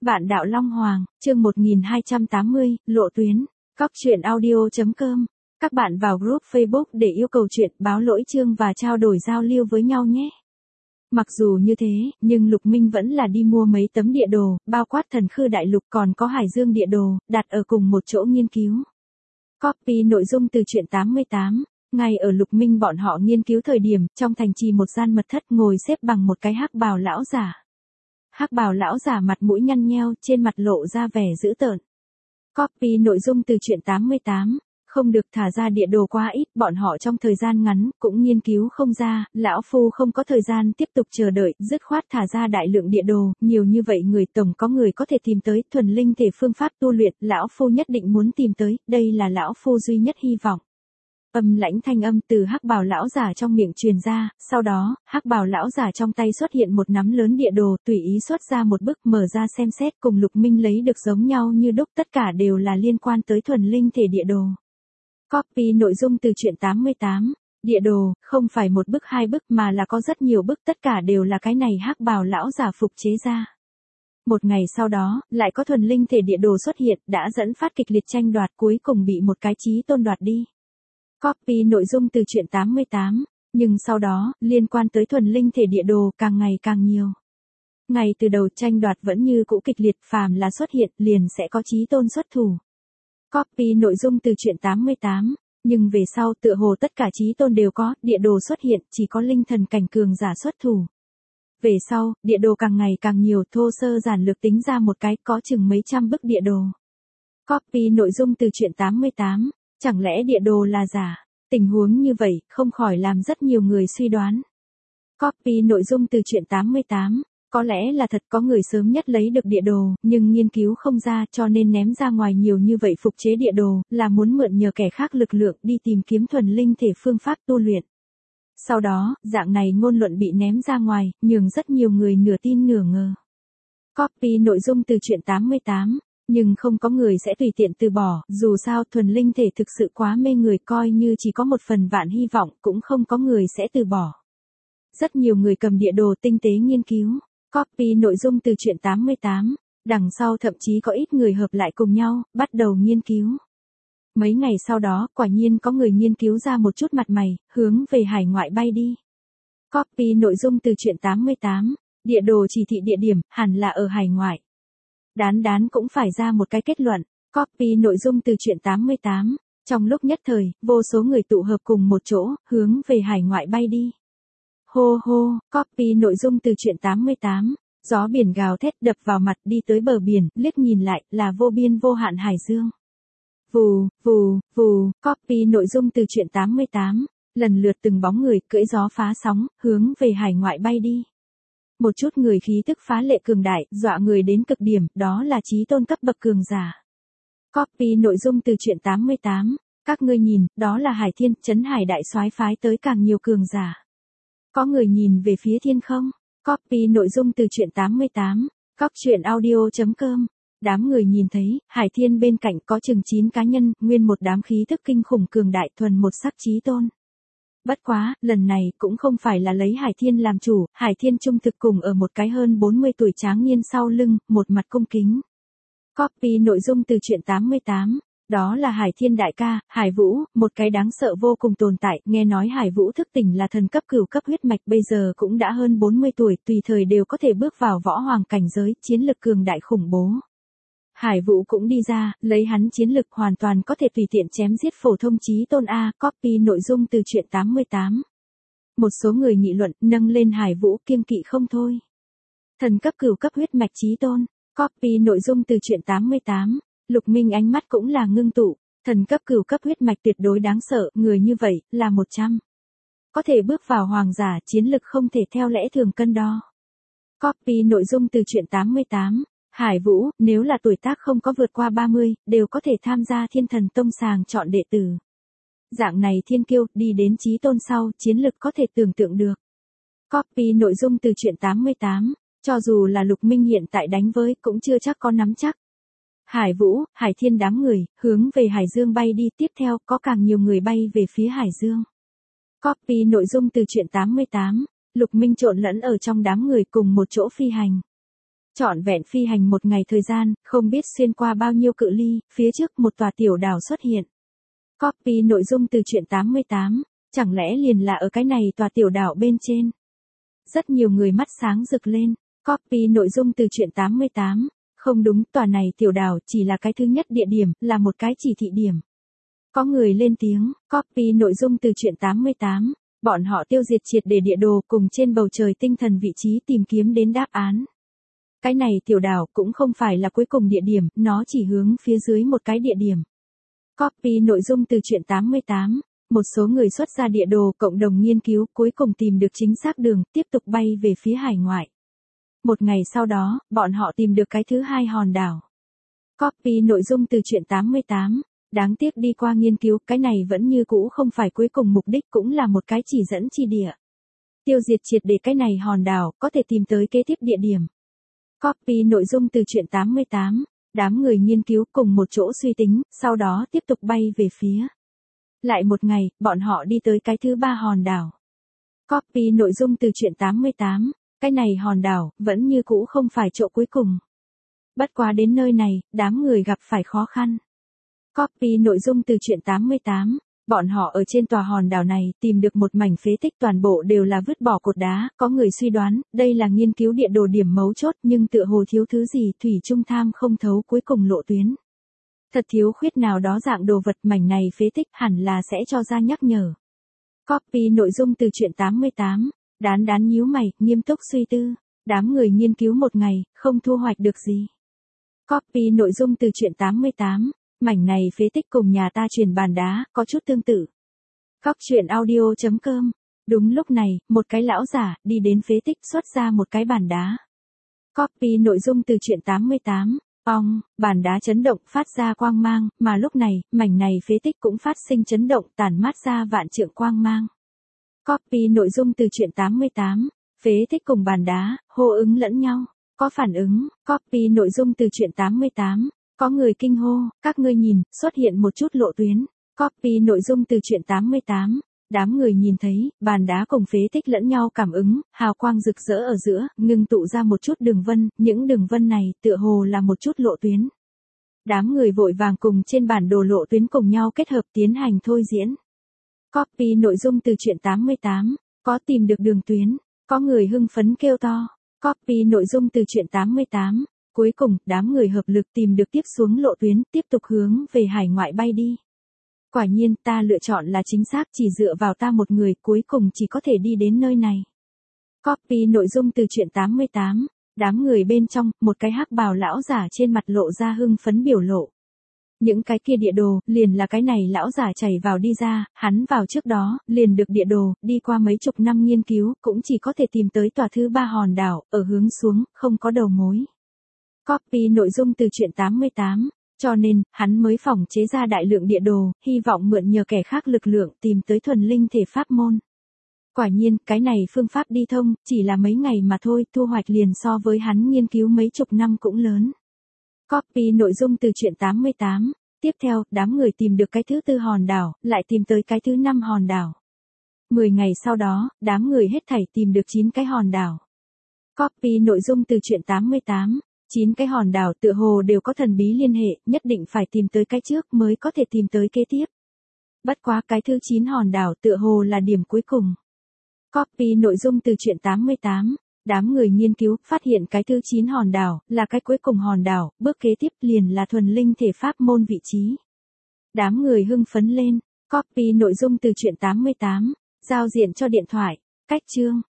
Vạn đạo Long Hoàng, chương 1280, lộ tuyến. Cóc truyện audio.com. Các bạn vào group Facebook để yêu cầu chuyện, báo lỗi chương và trao đổi giao lưu với nhau nhé. Mặc dù như thế, nhưng Lục Minh vẫn là đi mua mấy tấm địa đồ, bao quát Thần Khư Đại Lục còn có Hải Dương địa đồ, đặt ở cùng một chỗ nghiên cứu. Copy nội dung từ truyện 88. Ngay ở Lục Minh bọn họ nghiên cứu thời điểm, trong thành trì một gian mật thất ngồi xếp bằng một cái hắc bào lão giả. Hắc bào lão giả mặt mũi nhăn nheo, trên mặt lộ ra vẻ dữ tợn. Copy nội dung từ truyện 88. Không được thả ra địa đồ quá ít, bọn họ trong thời gian ngắn cũng nghiên cứu không ra, lão phu không có thời gian tiếp tục chờ đợi, dứt khoát thả ra đại lượng địa đồ, nhiều như vậy người tổng có người có thể tìm tới, thuần linh thể phương pháp tu luyện, lão phu nhất định muốn tìm tới, đây là lão phu duy nhất hy vọng. Âm lãnh thanh âm từ hắc bào lão giả trong miệng truyền ra, sau đó, hắc bào lão giả trong tay xuất hiện một nắm lớn địa đồ, tùy ý xuất ra một bức, mở ra xem xét, cùng Lục Minh lấy được giống nhau như đúc, tất cả đều là liên quan tới thuần linh thể địa đồ. Copy nội dung từ truyện 88. Địa đồ, không phải một bức hai bức mà là có rất nhiều bức, tất cả đều là cái này hắc bào lão giả phục chế ra. Một ngày sau đó, lại có thuần linh thể địa đồ xuất hiện, đã dẫn phát kịch liệt tranh đoạt, cuối cùng bị một cái chí tôn đoạt đi. Copy nội dung từ truyện 88. Nhưng sau đó, liên quan tới thuần linh thể địa đồ càng ngày càng nhiều. Ngay từ đầu tranh đoạt vẫn như cũ kịch liệt, phàm là xuất hiện, liền sẽ có chí tôn xuất thủ. Copy nội dung từ truyện 88. Nhưng về sau tựa hồ tất cả chí tôn đều có, địa đồ xuất hiện, chỉ có linh thần cảnh cường giả xuất thủ. Về sau, địa đồ càng ngày càng nhiều, thô sơ giản lược tính ra một cái, có chừng mấy trăm bức địa đồ. Copy nội dung từ truyện 88. Chẳng lẽ địa đồ là giả? Tình huống như vậy, không khỏi làm rất nhiều người suy đoán. Copy nội dung từ truyện 88. Có lẽ là thật, có người sớm nhất lấy được địa đồ, nhưng nghiên cứu không ra cho nên ném ra ngoài nhiều như vậy phục chế địa đồ, là muốn mượn nhờ kẻ khác lực lượng đi tìm kiếm thuần linh thể phương pháp tu luyện. Sau đó, dạng này ngôn luận bị ném ra ngoài, nhường rất nhiều người nửa tin nửa ngờ. Copy nội dung từ truyện 88. Nhưng không có người sẽ tùy tiện từ bỏ, dù sao thuần linh thể thực sự quá mê người, coi như chỉ có một phần vạn hy vọng, cũng không có người sẽ từ bỏ. Rất nhiều người cầm địa đồ tinh tế nghiên cứu. Copy nội dung từ truyện 88. Đằng sau thậm chí có ít người hợp lại cùng nhau, bắt đầu nghiên cứu. Mấy ngày sau đó, quả nhiên có người nghiên cứu ra một chút mặt mày, hướng về hải ngoại bay đi. Copy nội dung từ truyện 88. Địa đồ chỉ thị địa điểm, hẳn là ở hải ngoại. Đán cũng phải ra một cái kết luận. Copy nội dung từ truyện 88. Trong lúc nhất thời, vô số người tụ hợp cùng một chỗ, hướng về hải ngoại bay đi. Hô hô, copy nội dung từ truyện 88. Gió biển gào thét đập vào mặt, đi tới bờ biển, liếc nhìn lại, là vô biên vô hạn hải dương. Vù, vù, vù, copy nội dung từ truyện 88. Lần lượt từng bóng người cưỡi gió phá sóng, hướng về hải ngoại bay đi. Một chút người khí tức phá lệ cường đại, dọa người đến cực điểm, đó là chí tôn cấp bậc cường giả. Copy nội dung từ truyện 88. Các ngươi nhìn, đó là Hải Thiên, trấn hải đại soái phái tới càng nhiều cường giả. Có người nhìn về phía thiên không? Copy nội dung từ truyện 88. Cóc truyện audio.com. Đám người nhìn thấy, Hải Thiên bên cạnh có chừng 9 cá nhân, nguyên một đám khí thức kinh khủng cường đại, thuần một sắc chí tôn. Bất quá, lần này cũng không phải là lấy Hải Thiên làm chủ, Hải Thiên trung thực cùng ở một cái hơn 40 tuổi tráng niên sau lưng, một mặt cung kính. Copy nội dung từ truyện 88. Đó là Hải Thiên đại ca, Hải Vũ, một cái đáng sợ vô cùng tồn tại, nghe nói Hải Vũ thức tỉnh là thần cấp cửu cấp huyết mạch, bây giờ cũng đã hơn 40 tuổi, tùy thời đều có thể bước vào võ hoàng cảnh giới, chiến lực cường đại khủng bố. Hải Vũ cũng đi ra, lấy hắn chiến lực hoàn toàn có thể tùy tiện chém giết phổ thông chí tôn A. Copy nội dung từ truyện 88. Một số người nghị luận, nâng lên Hải Vũ kiêng kỵ không thôi. Thần cấp cửu cấp huyết mạch chí tôn. Copy nội dung từ truyện 88. Lục Minh ánh mắt cũng là ngưng tụ. Thần cấp cửu cấp huyết mạch tuyệt đối đáng sợ, người như vậy, là 100. Có thể bước vào hoàng giả, chiến lực không thể theo lẽ thường cân đo. Copy nội dung từ truyện 88. Hải Vũ, nếu là tuổi tác không có vượt qua 30, đều có thể tham gia Thiên Thần Tông sàng chọn đệ tử. Dạng này thiên kiêu, đi đến chí tôn sau, chiến lực có thể tưởng tượng được. Copy nội dung từ truyện 88. Cho dù là Lục Minh hiện tại đánh với, cũng chưa chắc có nắm chắc. Hải Vũ, Hải Thiên đám người, hướng về Hải Dương bay đi, tiếp theo, có càng nhiều người bay về phía Hải Dương. Copy nội dung từ truyện 88. Lục Minh trộn lẫn ở trong đám người cùng một chỗ phi hành. Trọn vẹn phi hành một ngày thời gian, không biết xuyên qua bao nhiêu cự ly, phía trước một tòa tiểu đảo xuất hiện. Copy nội dung từ truyện 88, chẳng lẽ liền là ở cái này tòa tiểu đảo bên trên. Rất nhiều người mắt sáng rực lên, copy nội dung từ truyện 88, không đúng, tòa này tiểu đảo chỉ là cái thứ nhất địa điểm, là một cái chỉ thị điểm. Có người lên tiếng, copy nội dung từ truyện 88, bọn họ tiêu diệt triệt để địa đồ cùng trên bầu trời tinh thần vị trí tìm kiếm đến đáp án. Cái này tiểu đảo cũng không phải là cuối cùng địa điểm, nó chỉ hướng phía dưới một cái địa điểm. Copy nội dung từ truyện 88, một số người xuất ra địa đồ cộng đồng nghiên cứu cuối cùng tìm được chính xác đường, tiếp tục bay về phía hải ngoại. Một ngày sau đó, bọn họ tìm được cái thứ hai hòn đảo. Copy nội dung từ truyện 88, đáng tiếc đi qua nghiên cứu, cái này vẫn như cũ không phải cuối cùng mục đích, cũng là một cái chỉ dẫn chi địa. Tiêu diệt triệt để cái này hòn đảo, có thể tìm tới kế tiếp địa điểm. Copy nội dung từ truyện 88, đám người nghiên cứu cùng một chỗ suy tính, sau đó tiếp tục bay về phía. Lại một ngày, bọn họ đi tới cái thứ ba hòn đảo. Copy nội dung từ truyện 88, cái này hòn đảo, vẫn như cũ không phải chỗ cuối cùng. Bất quá đến nơi này, đám người gặp phải khó khăn. Copy nội dung từ truyện 88, bọn họ ở trên tòa hòn đảo này tìm được một mảnh phế tích, toàn bộ đều là vứt bỏ cột đá, có người suy đoán, đây là nghiên cứu địa đồ điểm mấu chốt, nhưng tựa hồ thiếu thứ gì, thủy chung tham không thấu cuối cùng lộ tuyến. Thật thiếu khuyết nào đó dạng đồ vật, mảnh này phế tích hẳn là sẽ cho ra nhắc nhở. Copy nội dung từ truyện 88, đán nhíu mày, nghiêm túc suy tư, đám người nghiên cứu một ngày, không thu hoạch được gì. Copy nội dung từ truyện 88, mảnh này phế tích cùng nhà ta truyền bàn đá, có chút tương tự. Góc truyện audio.com. Đúng lúc này, một cái lão giả, đi đến phế tích xuất ra một cái bàn đá. Copy nội dung từ truyện 88, bàn đá chấn động phát ra quang mang, mà lúc này, mảnh này phế tích cũng phát sinh chấn động tản mát ra vạn trượng quang mang. Copy nội dung từ truyện 88, phế tích cùng bàn đá, hô ứng lẫn nhau, có phản ứng. Copy nội dung từ truyện 88, có người kinh hô, các ngươi nhìn, xuất hiện một chút lộ tuyến. Copy nội dung từ truyện 88, đám người nhìn thấy, bàn đá cùng phế tích lẫn nhau cảm ứng, hào quang rực rỡ ở giữa, ngưng tụ ra một chút đường vân, những đường vân này tựa hồ là một chút lộ tuyến. Đám người vội vàng cùng trên bản đồ lộ tuyến cùng nhau kết hợp tiến hành thôi diễn. Copy nội dung từ truyện 88, có tìm được đường tuyến, có người hưng phấn kêu to. Copy nội dung từ truyện 88, cuối cùng, đám người hợp lực tìm được tiếp xuống lộ tuyến, tiếp tục hướng về hải ngoại bay đi. Quả nhiên, ta lựa chọn là chính xác, chỉ dựa vào ta một người, cuối cùng chỉ có thể đi đến nơi này. Copy nội dung từ truyện 88, đám người bên trong, một cái hắc bào lão giả trên mặt lộ ra hưng phấn biểu lộ. Những cái kia địa đồ, liền là cái này lão giả chảy vào đi ra, hắn vào trước đó, liền được địa đồ, đi qua mấy chục năm nghiên cứu, cũng chỉ có thể tìm tới tòa thứ ba hòn đảo, ở hướng xuống, không có đầu mối. Copy nội dung từ truyện 88, cho nên, hắn mới phỏng chế ra đại lượng địa đồ, hy vọng mượn nhờ kẻ khác lực lượng tìm tới thuần linh thể pháp môn. Quả nhiên, cái này phương pháp đi thông, chỉ là mấy ngày mà thôi, thu hoạch liền so với hắn nghiên cứu mấy chục năm cũng lớn. Copy nội dung từ truyện 88, tiếp theo, đám người tìm được cái thứ tư hòn đảo, lại tìm tới cái thứ 5 hòn đảo. 10 ngày sau đó, đám người hết thảy tìm được 9 cái hòn đảo. Copy nội dung từ truyện 88, 9 cái hòn đảo tựa hồ đều có thần bí liên hệ, nhất định phải tìm tới cái trước mới có thể tìm tới kế tiếp. Bất quá cái thứ 9 hòn đảo tựa hồ là điểm cuối cùng. Copy nội dung từ truyện 88, đám người nghiên cứu phát hiện cái thứ 9 hòn đảo là cái cuối cùng hòn đảo, bước kế tiếp liền là thuần linh thể pháp môn vị trí. Đám người hưng phấn lên, copy nội dung từ truyện 88, giao diện cho điện thoại, cách chương.